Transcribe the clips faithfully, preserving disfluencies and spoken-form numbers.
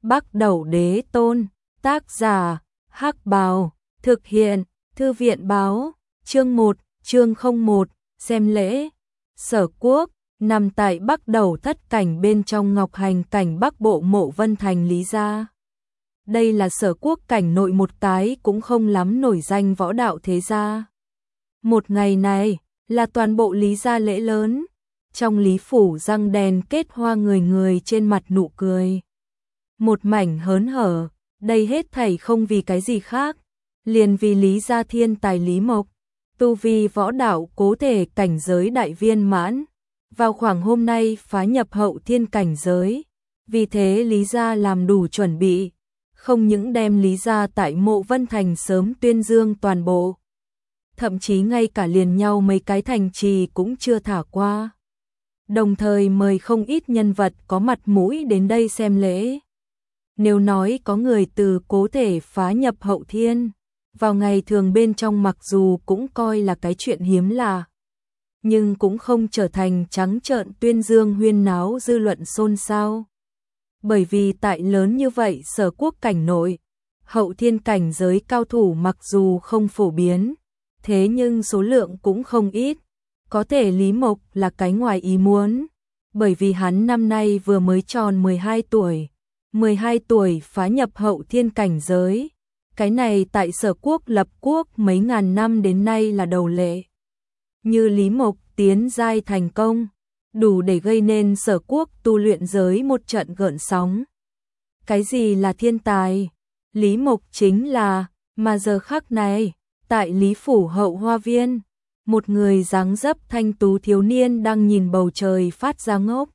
Bắc Đẩu Đế Tôn, tác giả, Hắc Bào, thực hiện, Thư viện báo, chương một, chương không một, xem lễ. Sở Quốc, nằm tại Bắc Đẩu Thất Cảnh bên trong Ngọc Hành cảnh Bắc Bộ Mộ Vân Thành Lý gia. Đây là Sở Quốc cảnh nội một cái cũng không lắm nổi danh võ đạo thế gia. Một ngày này, là toàn bộ Lý gia lễ lớn, trong Lý phủ răng đèn kết hoa, người người trên mặt nụ cười. Một mảnh hớn hở, đây hết thảy không vì cái gì khác, liền vì Lý gia thiên tài Lý Mộc, tu vi võ đạo cố thể cảnh giới đại viên mãn, vào khoảng hôm nay phá nhập hậu thiên cảnh giới, vì thế Lý gia làm đủ chuẩn bị, không những đem Lý gia tại Mộ Vân Thành sớm tuyên dương toàn bộ, thậm chí ngay cả liền nhau mấy cái thành trì cũng chưa thả qua. Đồng thời mời không ít nhân vật có mặt mũi đến đây xem lễ. Nếu nói có người từ cố thể phá nhập hậu thiên, vào ngày thường bên trong mặc dù cũng coi là cái chuyện hiếm lạ, nhưng cũng không trở thành trắng trợn tuyên dương huyên náo dư luận xôn xao. Bởi vì tại lớn như vậy Sở Quốc cảnh nội, hậu thiên cảnh giới cao thủ mặc dù không phổ biến, thế nhưng số lượng cũng không ít. Có thể Lý Mộc là cái ngoài ý muốn, bởi vì hắn năm nay vừa mới tròn mười hai tuổi, mười hai tuổi phá nhập hậu thiên cảnh giới. Cái này tại Sở Quốc lập quốc mấy ngàn năm đến nay là đầu lệ. Như Lý Mộc tiến giai thành công, đủ để gây nên Sở Quốc tu luyện giới một trận gợn sóng. Cái gì là thiên tài? Lý Mộc chính là, mà giờ khắc này, tại Lý phủ hậu hoa viên, một người dáng dấp thanh tú thiếu niên đang nhìn bầu trời phát ra ngốc.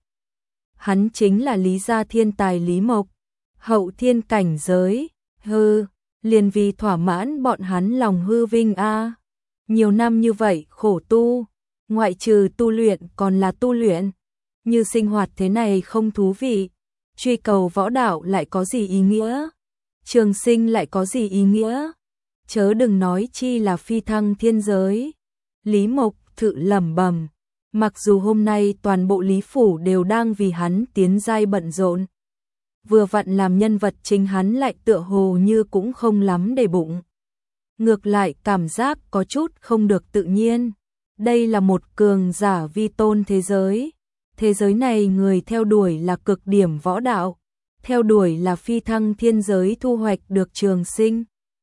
Hắn chính là Lý gia thiên tài Lý Mộc, hậu thiên cảnh giới, hư, liền vì thỏa mãn bọn hắn lòng hư vinh a. Nhiều năm như vậy khổ tu, ngoại trừ tu luyện còn là tu luyện, như sinh hoạt thế này không thú vị, truy cầu võ đạo lại có gì ý nghĩa, trường sinh lại có gì ý nghĩa, chớ đừng nói chi là phi thăng thiên giới. Lý Mộc tự lẩm bẩm, mặc dù hôm nay toàn bộ Lý phủ đều đang vì hắn tiến giai bận rộn, vừa vặn làm nhân vật chính hắn lại tựa hồ như cũng không lắm để bụng. Ngược lại cảm giác có chút không được tự nhiên. Đây là một cường giả vi tôn thế giới. Thế giới này người theo đuổi là cực điểm võ đạo, theo đuổi là phi thăng thiên giới thu hoạch được trường sinh.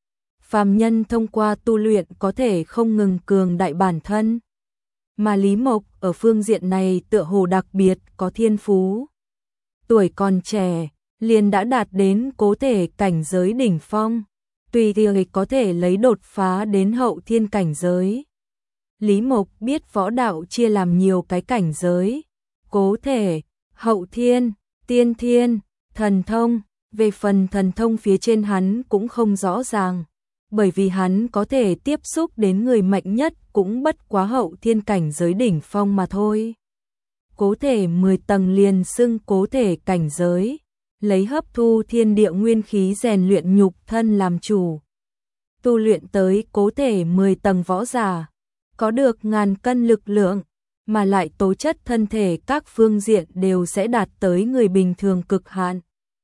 Phàm nhân thông qua tu luyện có thể không ngừng cường đại bản thân. Mà Lý Mộc ở phương diện này tựa hồ đặc biệt có thiên phú. Tuổi còn trẻ, liền đã đạt đến cố thể cảnh giới đỉnh phong, tùy tiện có thể lấy đột phá đến hậu thiên cảnh giới. Lý Mộc biết võ đạo chia làm nhiều cái cảnh giới, cố thể, hậu thiên, tiên thiên, thần thông. Về phần thần thông phía trên hắn cũng không rõ ràng, bởi vì hắn có thể tiếp xúc đến người mạnh nhất cũng bất quá hậu thiên cảnh giới đỉnh phong mà thôi. Cố thể mười tầng liền xưng cố thể cảnh giới, lấy hấp thu thiên địa nguyên khí rèn luyện nhục thân làm chủ. Tu luyện tới cố thể mười tầng võ giả, có được ngàn cân lực lượng, mà lại tố chất thân thể các phương diện đều sẽ đạt tới người bình thường cực hạn.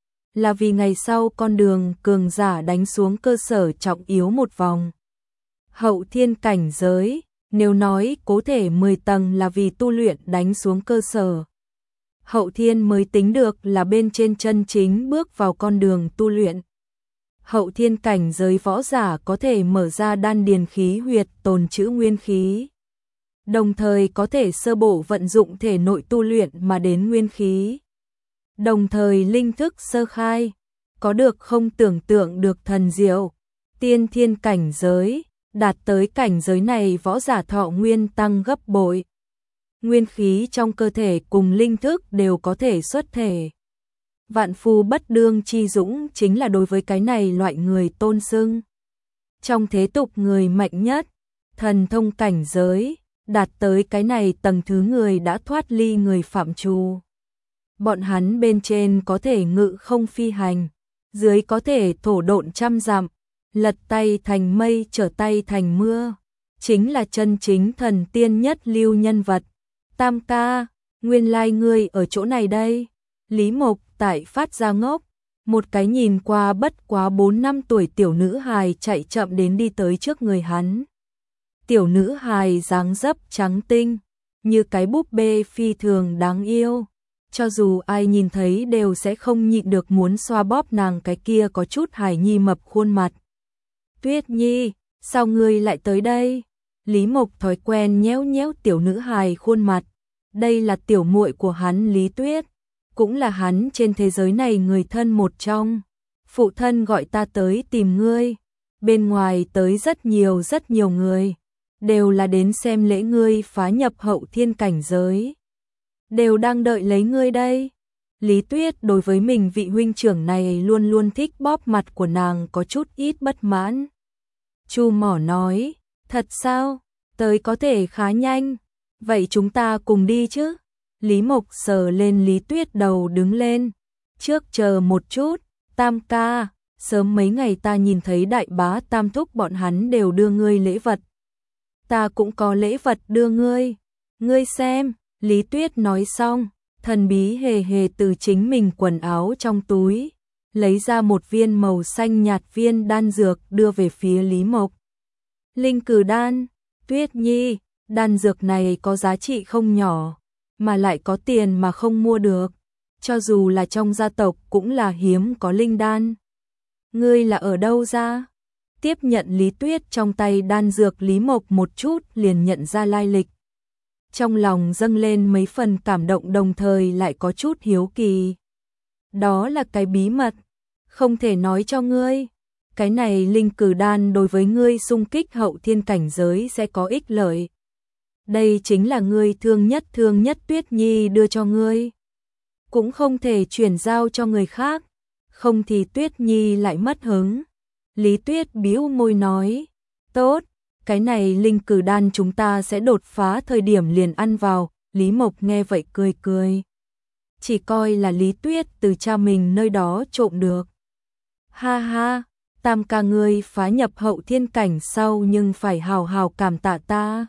Là vì ngày sau con đường cường giả đánh xuống cơ sở trọng yếu một vòng. Hậu thiên cảnh giới, nếu nói cố thể mười tầng là vì tu luyện đánh xuống cơ sở, hậu thiên mới tính được là bên trên chân chính bước vào con đường tu luyện. Hậu thiên cảnh giới võ giả có thể mở ra đan điền khí huyệt tồn trữ nguyên khí, đồng thời có thể sơ bộ vận dụng thể nội tu luyện mà đến nguyên khí. Đồng thời linh thức sơ khai, có được không tưởng tượng được thần diệu. Tiên thiên cảnh giới, đạt tới cảnh giới này võ giả thọ nguyên tăng gấp bội. Nguyên khí trong cơ thể cùng linh thức đều có thể xuất thể. Vạn phu bất đương chi dũng chính là đối với cái này loại người tôn xưng. Trong thế tục người mạnh nhất, thần thông cảnh giới, đạt tới cái này tầng thứ người đã thoát ly người phạm trù. Bọn hắn bên trên có thể ngự không phi hành, dưới có thể thổ độn trăm dặm, lật tay thành mây trở tay thành mưa, chính là chân chính thần tiên nhất lưu nhân vật. Tam ca, nguyên lai ngươi ở chỗ này đây. Lý Mộc tại phát ra ngốc, Một cái nhìn qua bất quá bốn năm tuổi tiểu nữ hài chạy chậm đến đi tới trước người hắn. Tiểu nữ hài dáng dấp trắng tinh, như cái búp bê phi thường đáng yêu. Cho dù ai nhìn thấy đều sẽ không nhịn được muốn xoa bóp nàng cái kia có chút hài nhi mập khuôn mặt. Tuyết Nhi, sao ngươi lại tới đây? Lý Mộc thói quen nhéo nhéo tiểu nữ hài khuôn mặt. Đây là tiểu muội của hắn Lý Tuyết, cũng là hắn trên thế giới này người thân một trong. Phụ thân gọi ta tới tìm ngươi. Bên ngoài tới rất nhiều rất nhiều người, đều là đến xem lễ ngươi phá nhập hậu thiên cảnh giới. Đều đang đợi lấy ngươi đây. Lý Tuyết đối với mình vị huynh trưởng này luôn luôn thích bóp mặt của nàng có chút ít bất mãn. Chu Mỏ nói, thật sao? Tới có thể khá nhanh. Vậy chúng ta cùng đi chứ? Lý Mộc sờ lên Lý Tuyết đầu đứng lên. Trước chờ một chút, Tam ca, sớm mấy ngày ta nhìn thấy đại bá Tam thúc bọn hắn đều đưa ngươi lễ vật. Ta cũng có lễ vật đưa ngươi. Ngươi xem, Lý Tuyết nói xong, thần bí hề hề từ chính mình quần áo trong túi, lấy ra một viên màu xanh nhạt viên đan dược đưa về phía Lý Mộc. Linh cử đan, Tuyết Nhi, đan dược này có giá trị không nhỏ, mà lại có tiền mà không mua được, cho dù là trong gia tộc cũng là hiếm có linh đan. Ngươi là ở đâu ra? Tiếp nhận Lý Tuyết trong tay đan dược, Lý Mộc một chút liền nhận ra lai lịch. Trong lòng dâng lên mấy phần cảm động đồng thời lại có chút hiếu kỳ. Đó là cái bí mật, không thể nói cho ngươi. Cái này linh cử đan đối với ngươi xung kích hậu thiên cảnh giới sẽ có ích lợi. Đây chính là ngươi thương nhất thương nhất Tuyết Nhi đưa cho ngươi. Cũng không thể chuyển giao cho người khác, không thì Tuyết Nhi lại mất hứng. Lý Tuyết bĩu môi nói, tốt, cái này linh cử đan chúng ta sẽ đột phá thời điểm liền ăn vào. Lý Mộc nghe vậy cười cười. Chỉ coi là Lý Tuyết từ cha mình nơi đó trộm được. Ha ha, Tam ca ngươi phá nhập hậu thiên cảnh sau nhưng phải hào hào cảm tạ ta.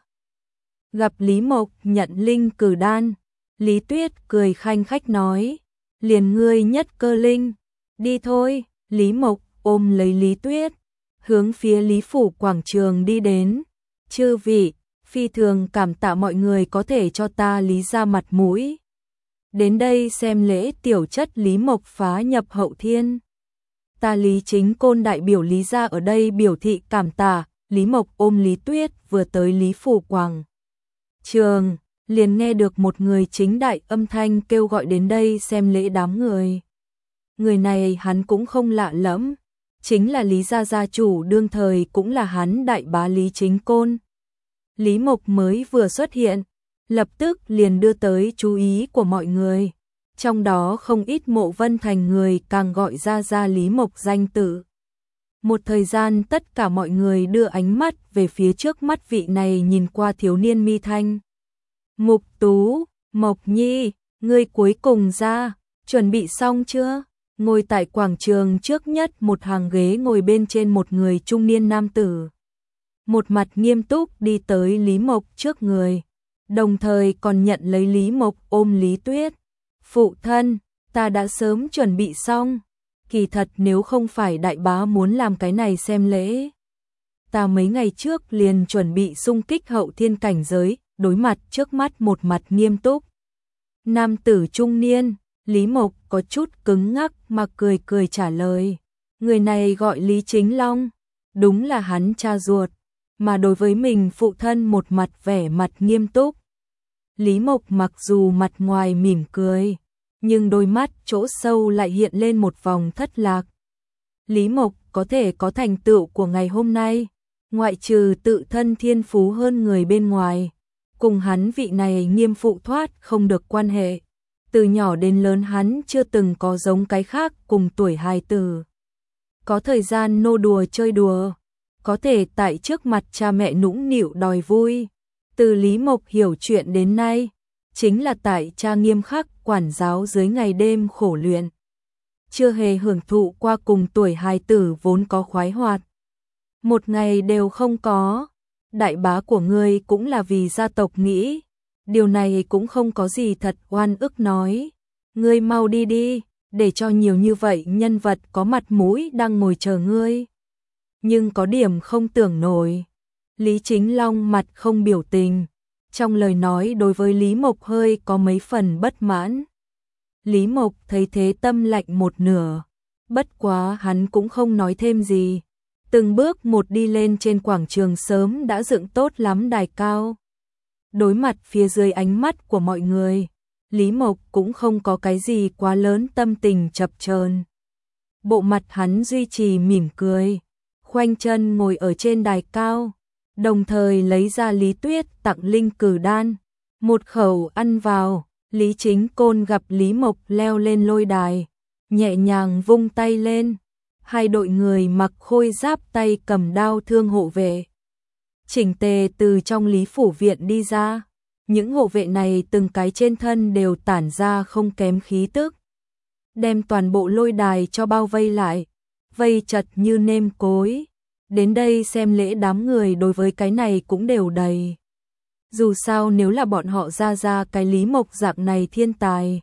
Gặp Lý Mộc nhận linh cử đan, Lý Tuyết cười khanh khách nói, liền ngươi nhất cơ linh, đi thôi. Lý Mộc ôm lấy Lý Tuyết, hướng phía Lý phủ quảng trường đi đến. Chư vị, phi thường cảm tạ mọi người có thể cho ta Lý ra mặt mũi. Đến đây xem lễ tiểu chất Lý Mộc phá nhập hậu thiên. Ta Lý Chính Côn đại biểu Lý ra ở đây biểu thị cảm tạ. Lý Mộc ôm Lý Tuyết vừa tới Lý phủ quảng trường, liền nghe được một người chính đại âm thanh kêu gọi đến đây xem lễ đám người. Người này hắn cũng không lạ lẫm, chính là Lý gia gia chủ đương thời cũng là hắn đại bá Lý Chính Côn. Lý Mộc mới vừa xuất hiện, lập tức liền đưa tới chú ý của mọi người. Trong đó không ít Mộ Vân Thành người càng gọi ra ra Lý Mộc danh tự. Một thời gian tất cả mọi người đưa ánh mắt về phía trước mắt vị này nhìn qua thiếu niên mi thanh. Mục Tú, Mộc Nhi, ngươi cuối cùng ra, chuẩn bị xong chưa? Ngồi tại quảng trường trước nhất một hàng ghế ngồi bên trên một người trung niên nam tử. Một mặt nghiêm túc đi tới Lý Mộc trước người, đồng thời còn nhận lấy Lý Mộc ôm Lý Tuyết. Phụ thân, ta đã sớm chuẩn bị xong. Kỳ thật nếu không phải đại bá muốn làm cái này xem lễ, ta mấy ngày trước liền chuẩn bị xung kích hậu thiên cảnh giới. Đối mặt trước mắt một mặt nghiêm túc nam tử trung niên, Lý Mộc có chút cứng ngắc mà cười cười trả lời. Người này gọi Lý Chính Long, đúng là hắn cha ruột, mà đối với mình phụ thân một mặt vẻ mặt nghiêm túc. Lý Mộc mặc dù mặt ngoài mỉm cười, nhưng đôi mắt chỗ sâu lại hiện lên một vòng thất lạc. Lý Mộc có thể có thành tựu của ngày hôm nay, ngoại trừ tự thân thiên phú hơn người bên ngoài, cùng hắn vị này nghiêm phụ thoát không được quan hệ. Từ nhỏ đến lớn hắn chưa từng có giống cái khác cùng tuổi hài tử. Có thời gian nô đùa chơi đùa, có thể tại trước mặt cha mẹ nũng nịu đòi vui. Từ Lý Mộc hiểu chuyện đến nay, chính là tại cha nghiêm khắc quản giáo dưới ngày đêm khổ luyện. Chưa hề hưởng thụ qua cùng tuổi hài tử vốn có khoái hoạt. Một ngày đều không có. Đại bá của ngươi cũng là vì gia tộc nghĩ. Điều này cũng không có gì thật oan ức nói. Ngươi mau đi đi, để cho nhiều như vậy nhân vật có mặt mũi đang ngồi chờ ngươi. Nhưng có điểm không tưởng nổi. Lý Chính Long mặt không biểu tình, trong lời nói đối với Lý Mộc hơi có mấy phần bất mãn. Lý Mộc thấy thế tâm lạnh một nửa, bất quá hắn cũng không nói thêm gì. Từng bước một đi lên trên quảng trường sớm đã dựng tốt lắm đài cao. Đối mặt phía dưới ánh mắt của mọi người, Lý Mộc cũng không có cái gì quá lớn tâm tình chập chờn. Bộ mặt hắn duy trì mỉm cười, khoanh chân ngồi ở trên đài cao, đồng thời lấy ra Lý Tuyết tặng linh cử đan, một khẩu ăn vào. Lý Chính Côn gặp Lý Mộc leo lên lôi đài, nhẹ nhàng vung tay lên, hai đội người mặc khôi giáp tay cầm đao thương hộ vệ chỉnh tề từ trong Lý Phủ Viện đi ra. Những hộ vệ này từng cái trên thân đều tản ra không kém khí tức, đem toàn bộ lôi đài cho bao vây lại, vây chật như nêm cối. Đến đây xem lễ đám người đối với cái này cũng đều đầy. Dù sao nếu là bọn họ ra ra cái Lý Mộc dạng này thiên tài,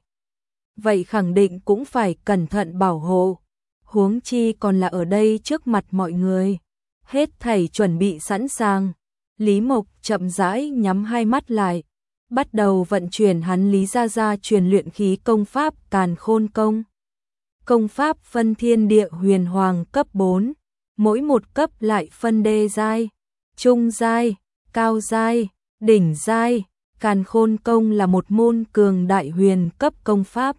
vậy khẳng định cũng phải cẩn thận bảo hộ. Huống chi còn là ở đây trước mặt mọi người. Hết thảy chuẩn bị sẵn sàng. Lý Mộc chậm rãi nhắm hai mắt lại, bắt đầu vận chuyển hắn Lý gia gia truyền luyện khí công pháp Càn Khôn Công. Công pháp phân thiên địa huyền hoàng cấp bốn, mỗi một cấp lại phân đê giai, trung giai, cao giai, đỉnh giai. Càn Khôn Công là một môn cường đại huyền cấp công pháp.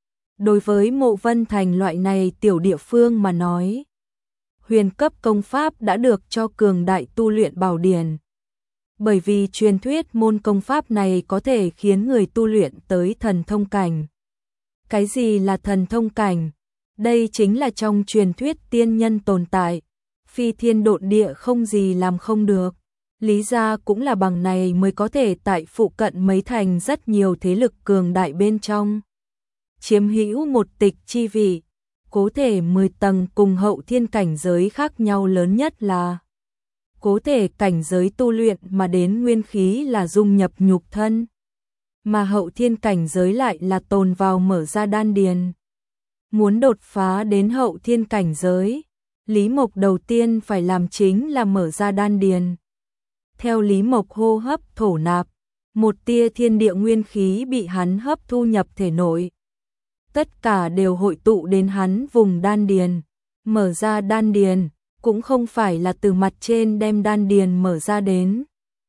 Đối với Mộ Vân Thành loại này tiểu địa phương mà nói, huyền cấp công pháp đã được cho cường đại tu luyện bảo điển. Bởi vì truyền thuyết môn công pháp này có thể khiến người tu luyện tới thần thông cảnh. Cái gì là thần thông cảnh? Đây chính là trong truyền thuyết tiên nhân tồn tại, phi thiên độn địa không gì làm không được. Lý gia cũng là bằng này mới có thể tại phụ cận mấy thành rất nhiều thế lực cường đại bên trong chiếm hữu một tịch chi vị. Cố thể mười tầng cùng hậu thiên cảnh giới khác nhau lớn nhất là cố thể cảnh giới tu luyện mà đến nguyên khí là dung nhập nhục thân, mà hậu thiên cảnh giới lại là tồn vào mở ra đan điền. Muốn đột phá đến hậu thiên cảnh giới, Lý Mộc đầu tiên phải làm chính là mở ra đan điền. Theo Lý Mộc hô hấp thổ nạp, một tia thiên địa nguyên khí bị hắn hấp thu nhập thể nội. Tất cả đều hội tụ đến hắn vùng đan điền. Mở ra đan điền cũng không phải là từ mặt trên đem đan điền mở ra đến,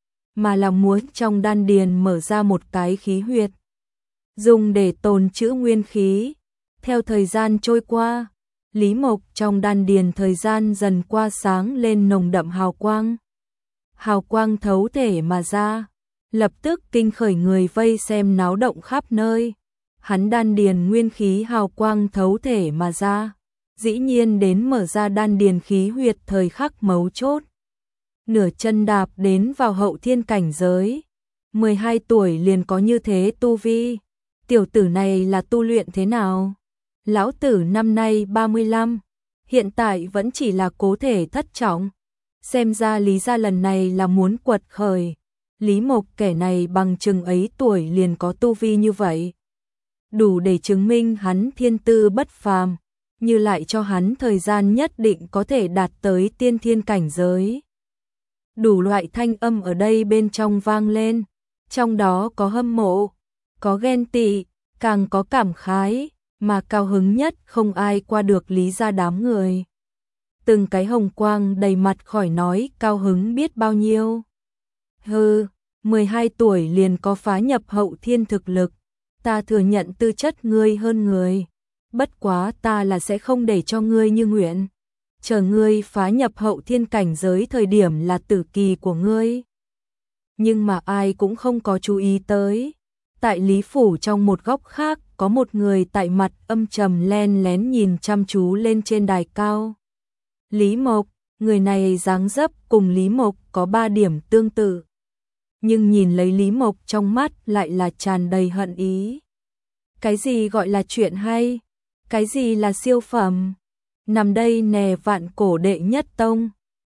mà là muốn trong đan điền mở ra một cái khí huyệt, dùng để tồn trữ nguyên khí. Theo thời gian trôi qua, Lý Mộc trong đan điền thời gian dần qua sáng lên nồng đậm hào quang. Hào quang thấu thể mà ra, lập tức kinh khởi người vây xem náo động khắp nơi. Hắn đan điền nguyên khí hào quang thấu thể mà ra, dĩ nhiên đến mở ra đan điền khí huyệt thời khắc mấu chốt. Nửa chân đạp đến vào hậu thiên cảnh giới, mười hai tuổi liền có như thế tu vi. Tiểu tử này là tu luyện thế nào? Lão tử năm nay ba mươi lăm, hiện tại vẫn chỉ là cố thể thất trọng. Xem ra Lý gia lần này là muốn quật khởi. Lý Mộc kẻ này bằng chừng ấy tuổi liền có tu vi như vậy, đủ để chứng minh hắn thiên tư bất phàm, như lại cho hắn thời gian nhất định có thể đạt tới tiên thiên cảnh giới. Đủ loại thanh âm ở đây bên trong vang lên, trong đó có hâm mộ, có ghen tị, càng có cảm khái, mà cao hứng nhất không ai qua được Lý gia đám người. Từng cái hồng quang đầy mặt khỏi nói cao hứng biết bao nhiêu. Hừ, mười hai tuổi liền có phá nhập hậu thiên thực lực, ta thừa nhận tư chất ngươi hơn người, bất quá ta là sẽ không để cho ngươi như nguyện. Chờ ngươi phá nhập hậu thiên cảnh giới thời điểm là tử kỳ của ngươi. Nhưng mà ai cũng không có chú ý tới, tại Lý phủ trong một góc khác có một người tại mặt âm trầm len lén nhìn chăm chú lên trên đài cao. Lý Mộc, người này dáng dấp cùng Lý Mộc có ba điểm tương tự, nhưng nhìn lấy Lý Mộc trong mắt lại là tràn đầy hận ý. Cái gì gọi là chuyện hay? Cái gì là siêu phẩm? Nằm đây nè vạn cổ đệ nhất tông,